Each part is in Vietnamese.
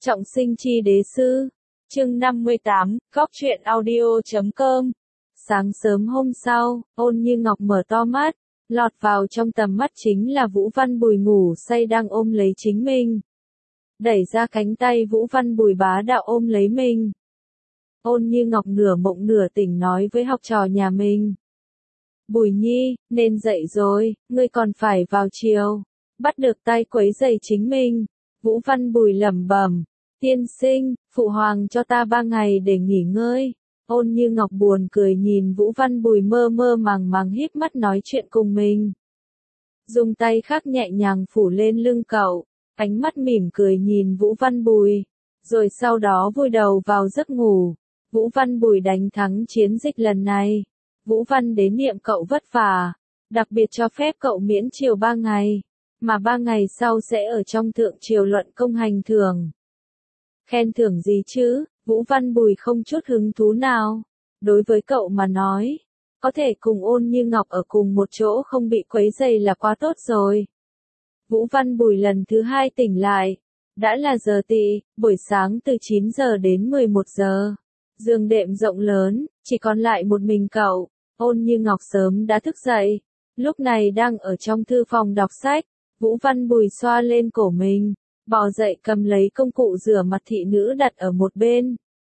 Trọng sinh chi đế sư. Chương 58, góc truyện audio.com. Sáng sớm hôm sau, Ôn Như Ngọc mở to mắt, lọt vào trong tầm mắt chính là Vũ Văn Bùi ngủ say đang ôm lấy chính mình. Đẩy ra cánh tay Vũ Văn Bùi bá đạo ôm lấy mình. Ôn Như Ngọc nửa mộng nửa tỉnh nói với học trò nhà mình. Bùi Nhi, nên dậy rồi, ngươi còn phải vào chiều. Bắt được tay quấy giày chính mình. Vũ Văn Bùi lẩm bẩm. Tiên sinh, phụ hoàng cho ta 3 ngày để nghỉ ngơi. Ôn Như Ngọc buồn cười nhìn Vũ Văn Bùi mơ mơ màng màng híp mắt nói chuyện cùng mình. Dùng tay khác nhẹ nhàng phủ lên lưng cậu, ánh mắt mỉm cười nhìn Vũ Văn Bùi, rồi sau đó vùi đầu vào giấc ngủ. Vũ Văn Bùi đánh thắng chiến dịch lần này. Vũ Văn đế niệm cậu vất vả, đặc biệt cho phép cậu miễn triều 3 ngày, mà 3 ngày sau sẽ ở trong thượng triều luận công hành thưởng. Khen thưởng gì chứ? Vũ Văn Bùi không chút hứng thú nào. Đối với cậu mà nói, có thể cùng Ôn Như Ngọc ở cùng một chỗ không bị quấy rầy là quá tốt rồi. Vũ Văn Bùi lần thứ 2 tỉnh lại. Đã là giờ tỵ, buổi sáng từ 9 giờ đến 11 giờ. Giường đệm rộng lớn, chỉ còn lại một mình cậu. Ôn Như Ngọc sớm đã thức dậy. Lúc này đang ở trong thư phòng đọc sách. Vũ Văn Bùi xoa lên cổ mình. Bò dậy cầm lấy công cụ rửa mặt thị nữ đặt ở một bên.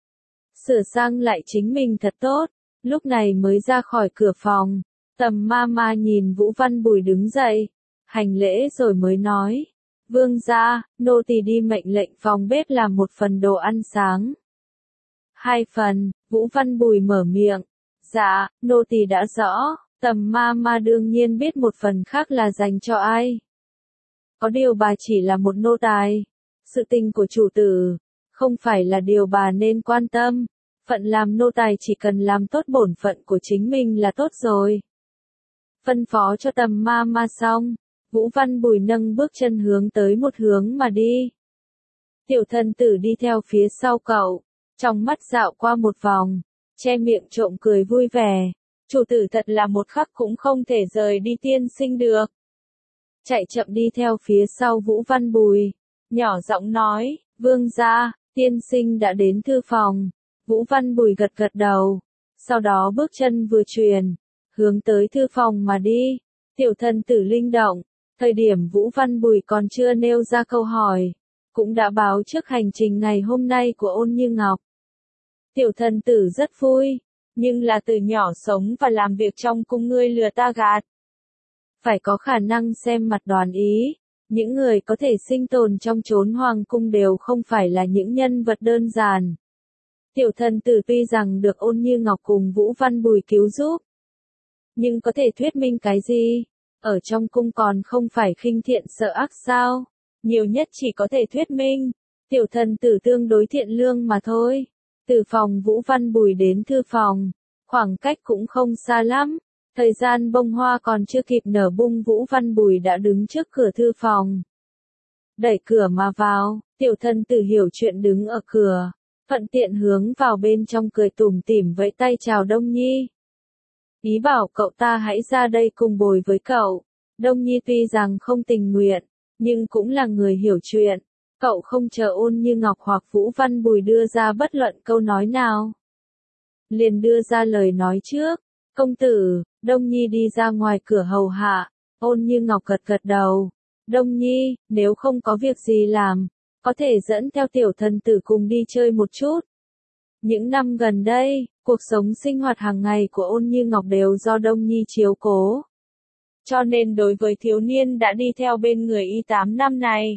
Sửa sang lại chính mình thật tốt, lúc này mới ra khỏi cửa phòng. Tầm ma nhìn Vũ Văn Bùi đứng dậy, hành lễ rồi mới nói. Vương gia, nô tỳ đi mệnh lệnh phòng bếp làm 1 phần đồ ăn sáng. 2 phần, Vũ Văn Bùi mở miệng. Dạ, nô tỳ đã rõ, tầm ma đương nhiên biết 1 phần khác là dành cho ai. Có điều bà chỉ là một nô tài. Sự tình của chủ tử, không phải là điều bà nên quan tâm. Phận làm nô tài chỉ cần làm tốt bổn phận của chính mình là tốt rồi. Phân phó cho tầm ma xong, Vũ Văn Bùi nâng bước chân hướng tới một hướng mà đi. Tiểu thần tử đi theo phía sau cậu, trong mắt dạo qua một vòng, che miệng trộm cười vui vẻ. Chủ tử thật là một khắc cũng không thể rời đi tiên sinh được. Chạy chậm đi theo phía sau Vũ Văn Bùi, nhỏ giọng nói, vương gia, tiên sinh đã đến thư phòng. Vũ Văn Bùi gật gật đầu, sau đó bước chân vừa truyền, hướng tới thư phòng mà đi. Tiểu thần tử linh động, thời điểm Vũ Văn Bùi còn chưa nêu ra câu hỏi, cũng đã báo trước hành trình ngày hôm nay của Ôn Như Ngọc. Tiểu thần tử rất vui, nhưng là từ nhỏ sống và làm việc trong cung ngươi lừa ta gạt. Phải có khả năng xem mặt đoán ý, những người có thể sinh tồn trong chốn hoàng cung đều không phải là những nhân vật đơn giản. Tiểu thần tử tuy rằng được Ôn Như Ngọc cùng Vũ Văn Bùi cứu giúp, nhưng có thể thuyết minh cái gì? Ở trong cung còn không phải khinh thiện sợ ác sao? Nhiều nhất chỉ có thể thuyết minh, tiểu thần tử tương đối thiện lương mà thôi. Từ phòng Vũ Văn Bùi đến thư phòng, khoảng cách cũng không xa lắm. Thời gian bông hoa còn chưa kịp nở bung Vũ Văn Bùi đã đứng trước cửa thư phòng. Đẩy cửa mà vào, tiểu thần tử hiểu chuyện đứng ở cửa, thuận tiện hướng vào bên trong cười tủm tỉm vẫy tay chào Đông Nhi. Ý bảo cậu ta hãy ra đây cùng bồi với cậu. Đông Nhi tuy rằng không tình nguyện, nhưng cũng là người hiểu chuyện. Cậu không chờ Ôn Như Ngọc hoặc Vũ Văn Bùi đưa ra bất luận câu nói nào, liền đưa ra lời nói trước. Công tử. Đông Nhi đi ra ngoài cửa hầu hạ. Ôn Như Ngọc gật gật đầu. Đông Nhi, nếu không có việc gì làm, có thể dẫn theo tiểu thần tử cùng đi chơi một chút. Những năm gần đây, cuộc sống sinh hoạt hàng ngày của Ôn Như Ngọc đều do Đông Nhi chiếu cố. Cho nên đối với thiếu niên đã đi theo bên người y 8 năm này,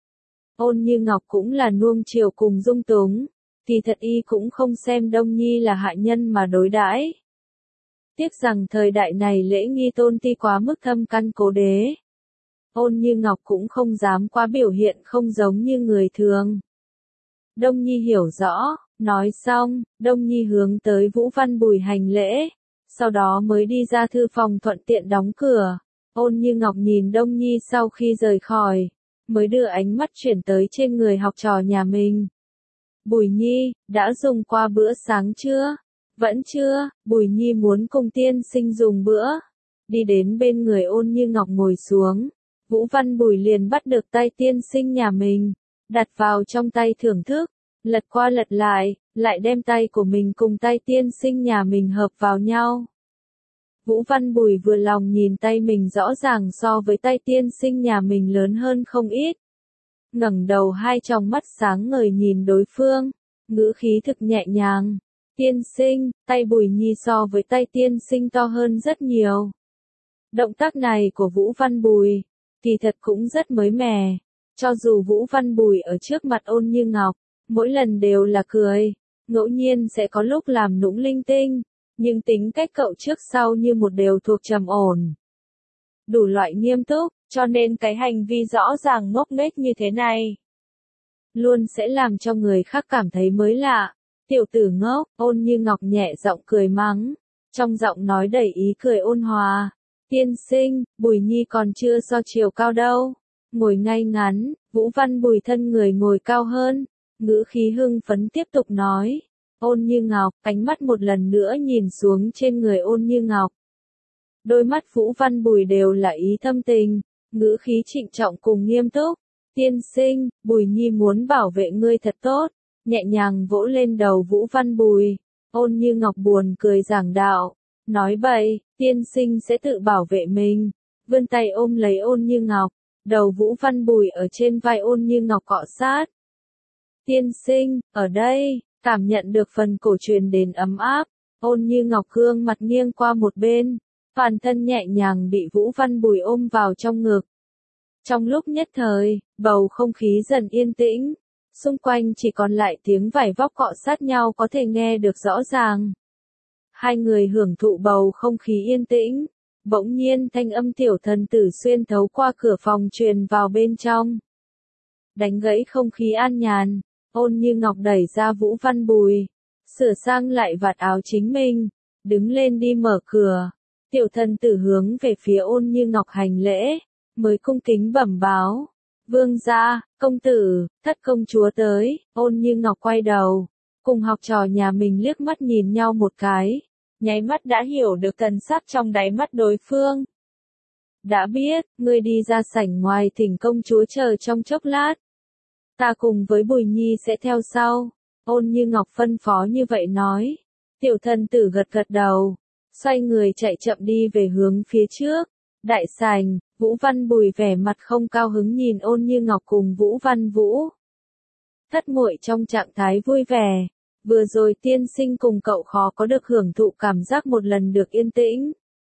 Ôn Như Ngọc cũng là nuông chiều cùng dung túng. Thì thật y cũng không xem Đông Nhi là hạ nhân mà đối đãi. Tiếc rằng thời đại này lễ nghi tôn ti quá mức thâm căn cố đế. Ôn Như Ngọc cũng không dám quá biểu hiện không giống như người thường. Đông Nhi hiểu rõ, nói xong, Đông Nhi hướng tới Vũ Văn Bùi hành lễ, sau đó mới đi ra thư phòng thuận tiện đóng cửa. Ôn Như Ngọc nhìn Đông Nhi sau khi rời khỏi, mới đưa ánh mắt chuyển tới trên người học trò nhà mình. Bùi Nhi, đã dùng qua bữa sáng chưa? Vẫn chưa, Bùi Nhi muốn cùng tiên sinh dùng bữa. Đi đến bên người Ôn Như Ngọc ngồi xuống, Vũ Văn Bùi liền bắt được tay tiên sinh nhà mình. đặt vào trong tay thưởng thức, lật qua lật lại đem tay của mình cùng tay tiên sinh nhà mình hợp vào nhau. Vũ Văn Bùi vừa lòng nhìn tay mình rõ ràng so với tay tiên sinh nhà mình lớn hơn không ít. Ngẩng đầu hai tròng mắt sáng ngời nhìn đối phương, ngữ khí thực nhẹ nhàng. Tiên sinh, tay Bùi Nhi so với tay tiên sinh to hơn rất nhiều. Động tác này của Vũ Văn Bùi, kỳ thật cũng rất mới mẻ. Cho dù Vũ Văn Bùi ở trước mặt Ôn Như Ngọc, mỗi lần đều là cười, ngẫu nhiên sẽ có lúc làm nũng linh tinh, nhưng tính cách cậu trước sau như một đều thuộc trầm ổn. Đủ loại nghiêm túc, cho nên cái hành vi rõ ràng ngốc nghếch như thế này, luôn sẽ làm cho người khác cảm thấy mới lạ. Tiểu tử ngốc, Ôn Như Ngọc nhẹ giọng cười mắng, trong giọng nói đầy ý cười ôn hòa. Tiên sinh, Bùi Nhi còn chưa so chiều cao đâu. Ngồi ngay ngắn, Vũ Văn Bùi thân người ngồi cao hơn, ngữ khí hưng phấn tiếp tục nói. Ôn Như Ngọc, ánh mắt một lần nữa nhìn xuống trên người Ôn Như Ngọc. Đôi mắt Vũ Văn Bùi đều là ý thâm tình, ngữ khí trịnh trọng cùng nghiêm túc. Tiên sinh, Bùi Nhi muốn bảo vệ ngươi thật tốt, nhẹ nhàng vỗ lên đầu Vũ Văn Bùi. Ôn Như Ngọc buồn cười giảng đạo, nói bậy, tiên sinh sẽ tự bảo vệ mình. Vươn tay ôm lấy Ôn Như Ngọc, đầu Vũ Văn Bùi ở trên vai Ôn Như Ngọc cọ sát. Tiên sinh, ở đây, cảm nhận được phần cổ truyền đến ấm áp, Ôn Như Ngọc gương mặt nghiêng qua một bên, toàn thân nhẹ nhàng bị Vũ Văn Bùi ôm vào trong ngực. Trong lúc nhất thời, bầu không khí dần yên tĩnh, xung quanh chỉ còn lại tiếng vải vóc cọ sát nhau có thể nghe được rõ ràng. Hai người hưởng thụ bầu không khí yên tĩnh, bỗng nhiên thanh âm tiểu thần tử xuyên thấu qua cửa phòng truyền vào bên trong. Đánh gãy không khí an nhàn, Ôn Như Ngọc đẩy ra Vũ Văn Bùi, sửa sang lại vạt áo chính mình, đứng lên đi mở cửa. Tiểu thần tử hướng về phía Ôn Như Ngọc hành lễ, mới cung kính bẩm báo. Vương gia, công tử, thất công chúa tới. Ôn Như Ngọc quay đầu, cùng học trò nhà mình liếc mắt nhìn nhau một cái, nháy mắt đã hiểu được thần sắc trong đáy mắt đối phương. Đã biết, ngươi đi ra sảnh ngoài thỉnh công chúa chờ trong chốc lát. Ta cùng với Bùi Nhi sẽ theo sau. Ôn Như Ngọc phân phó như vậy nói. Tiểu thần tử gật gật đầu, xoay người chạy chậm đi về hướng phía trước. Đại sảnh, Vũ Văn Bùi vẻ mặt không cao hứng nhìn Ôn Như Ngọc cùng Vũ Văn Vũ. Thất muội trong trạng thái vui vẻ, vừa rồi tiên sinh cùng cậu khó có được hưởng thụ cảm giác một lần được yên tĩnh.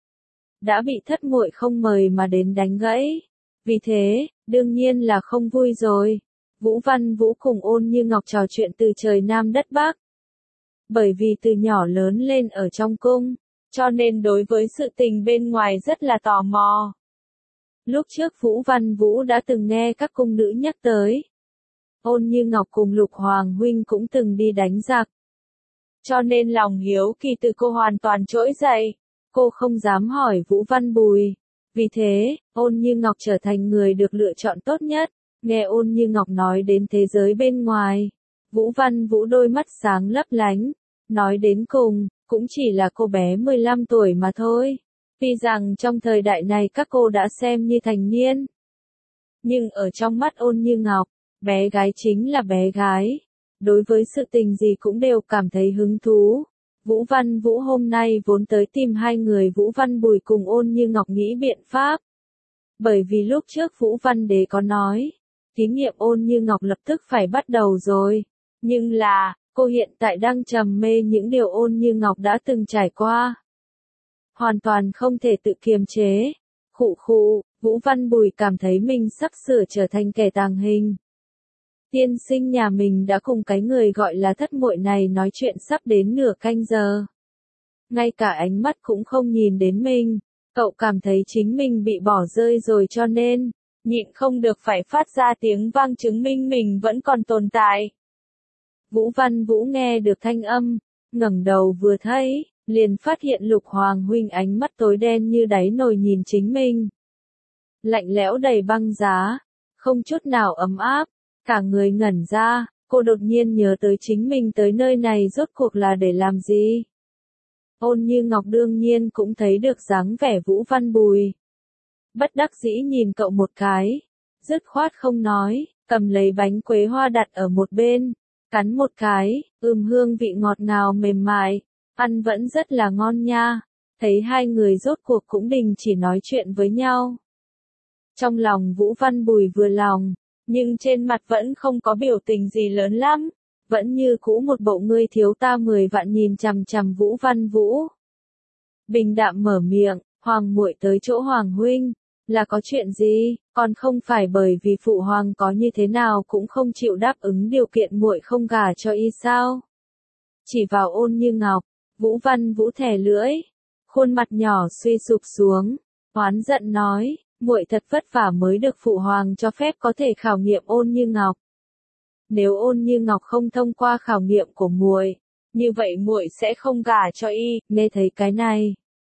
Đã bị thất muội không mời mà đến đánh gãy. Vì thế, đương nhiên là không vui rồi. Vũ Văn Vũ cùng Ôn Như Ngọc trò chuyện từ trời Nam đất Bắc. Bởi vì từ nhỏ lớn lên ở trong cung, cho nên đối với sự tình bên ngoài rất là tò mò. Lúc trước Vũ Văn Vũ đã từng nghe các cung nữ nhắc tới. Ôn Như Ngọc cùng Lục Hoàng huynh cũng từng đi đánh giặc. Cho nên lòng hiếu kỳ từ cô hoàn toàn trỗi dậy. Cô không dám hỏi Vũ Văn Bùi. Vì thế, Ôn Như Ngọc trở thành người được lựa chọn tốt nhất. Nghe Ôn Như Ngọc nói đến thế giới bên ngoài, Vũ Văn Vũ đôi mắt sáng lấp lánh. Nói đến cùng, cũng chỉ là cô bé 15 tuổi mà thôi. Tuy rằng trong thời đại này các cô đã xem như thành niên. Nhưng ở trong mắt Ôn Như Ngọc, bé gái chính là bé gái. Đối với sự tình gì cũng đều cảm thấy hứng thú. Vũ Văn Vũ hôm nay vốn tới tìm hai người Vũ Văn Bùi cùng Ôn Như Ngọc nghĩ biện pháp. Bởi vì lúc trước Vũ Văn Đế có nói, thí nghiệm Ôn Như Ngọc lập tức phải bắt đầu rồi. Nhưng là, cô hiện tại đang trầm mê những điều Ôn Như Ngọc đã từng trải qua. Hoàn toàn không thể tự kiềm chế. Khụ khụ, Vũ Văn Bùi cảm thấy mình sắp sửa trở thành kẻ tàng hình. Tiên sinh nhà mình đã cùng cái người gọi là thất muội này nói chuyện sắp đến nửa canh giờ. Ngay cả ánh mắt cũng không nhìn đến mình, cậu cảm thấy chính mình bị bỏ rơi rồi cho nên, nhịn không được phải phát ra tiếng vang chứng minh mình vẫn còn tồn tại. Vũ Văn Vũ nghe được thanh âm, ngẩng đầu vừa thấy, liền phát hiện Lục Hoàng huynh ánh mắt tối đen như đáy nồi nhìn chính mình. Lạnh lẽo đầy băng giá, không chút nào ấm áp, cả người ngẩn ra, cô đột nhiên nhớ tới chính mình tới nơi này rốt cuộc là để làm gì. Ôn Như Ngọc đương nhiên cũng thấy được dáng vẻ Vũ Văn Bùi. Bất đắc dĩ nhìn cậu một cái, dứt khoát không nói, cầm lấy bánh quế hoa đặt ở một bên, cắn một cái, hương vị ngọt ngào mềm mại, ăn vẫn rất là ngon nha. Thấy hai người rốt cuộc cũng đình chỉ nói chuyện với nhau. Trong lòng Vũ Văn Bùi vừa lòng, nhưng trên mặt vẫn không có biểu tình gì lớn lắm, vẫn như cũ một bộ ngươi thiếu ta 10 vạn nhìn chằm chằm Vũ Văn Vũ. Bình đạm mở miệng, Hoàng muội tới chỗ Hoàng huynh, là có chuyện gì, còn không phải bởi vì phụ hoàng có như thế nào cũng không chịu đáp ứng điều kiện muội không gả cho y sao? Chỉ vào Ôn Như Ngọc, Vũ Văn Vũ thè lưỡi, khuôn mặt nhỏ suy sụp xuống, oán giận nói, muội thật vất vả mới được phụ hoàng cho phép có thể khảo nghiệm Ôn Như Ngọc. Nếu Ôn Như Ngọc không thông qua khảo nghiệm của muội, như vậy muội sẽ không gả cho y. Nghe thấy cái này,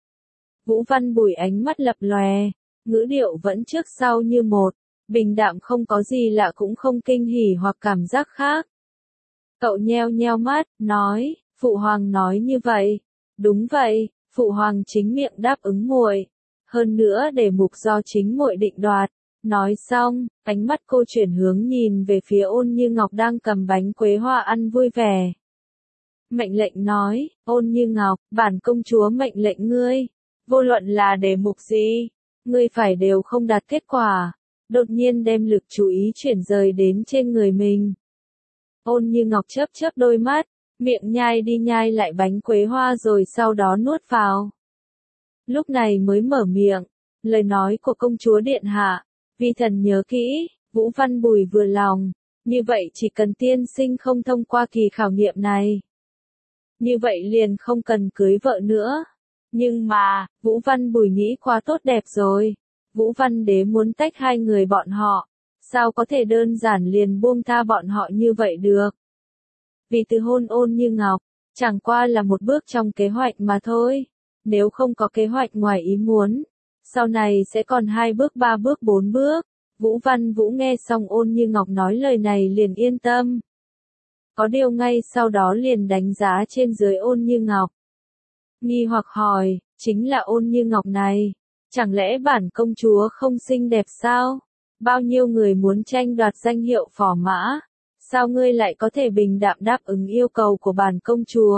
Vũ Văn Bùi ánh mắt lập lòe, ngữ điệu vẫn trước sau như một, bình đạm không có gì lạ cũng không kinh hỉ hoặc cảm giác khác. Cậu nheo nheo mắt, nói, phụ hoàng nói như vậy. Đúng vậy, phụ hoàng chính miệng đáp ứng muội, hơn nữa đề mục do chính muội định đoạt. Nói xong, ánh mắt cô chuyển hướng nhìn về phía Ôn Như Ngọc đang cầm bánh quế hoa ăn vui vẻ. Mệnh lệnh nói, Ôn Như Ngọc, bản công chúa mệnh lệnh ngươi, vô luận là đề mục gì, ngươi phải đều không đạt kết quả. Đột nhiên đem lực chú ý chuyển rời đến trên người mình. Ôn Như Ngọc chớp chớp đôi mắt, miệng nhai đi nhai lại bánh quế hoa rồi sau đó nuốt vào. Lúc này mới mở miệng, lời nói của công chúa điện hạ, vi thần nhớ kỹ. Vũ Văn Bùi vừa lòng, như vậy chỉ cần tiên sinh không thông qua kỳ khảo nghiệm này, như vậy liền không cần cưới vợ nữa. Nhưng mà, Vũ Văn Bùi nghĩ quá tốt đẹp rồi. Vũ Văn Đế muốn tách hai người bọn họ, sao có thể đơn giản liền buông tha bọn họ như vậy được. Vì từ hôn Ôn Như Ngọc, chẳng qua là một bước trong kế hoạch mà thôi. Nếu không có kế hoạch ngoài ý muốn, sau này sẽ còn 2 bước 3 bước 4 bước. Vũ Văn Vũ nghe xong Ôn Như Ngọc nói lời này liền yên tâm. Có điều ngay sau đó liền đánh giá trên dưới Ôn Như Ngọc. Nghi hoặc hỏi, chính là Ôn Như Ngọc này, chẳng lẽ bản công chúa không xinh đẹp sao? Bao nhiêu người muốn tranh đoạt danh hiệu phò mã, sao ngươi lại có thể bình đạm đáp ứng yêu cầu của bản công chúa?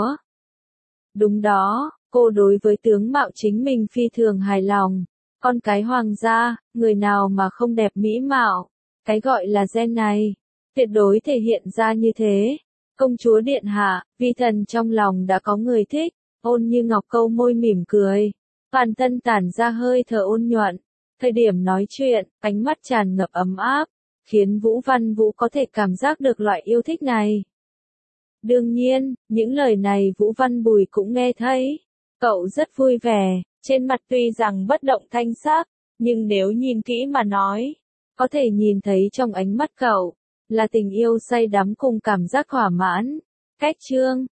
Đúng đó, cô đối với tướng mạo chính mình phi thường hài lòng. Con cái hoàng gia, người nào mà không đẹp mỹ mạo, cái gọi là gen này, tuyệt đối thể hiện ra như thế. Công chúa điện hạ, vi thần trong lòng đã có người thích. Ôn Như Ngọc câu môi mỉm cười, toàn thân tản ra hơi thở ôn nhuận. Thời điểm nói chuyện, ánh mắt tràn ngập ấm áp, khiến Vũ Văn Vũ có thể cảm giác được loại yêu thích này. Đương nhiên, những lời này Vũ Văn Bùi cũng nghe thấy. Cậu rất vui vẻ, trên mặt tuy rằng bất động thanh sắc, nhưng nếu nhìn kỹ mà nói, có thể nhìn thấy trong ánh mắt cậu, là tình yêu say đắm cùng cảm giác thỏa mãn. Cách chương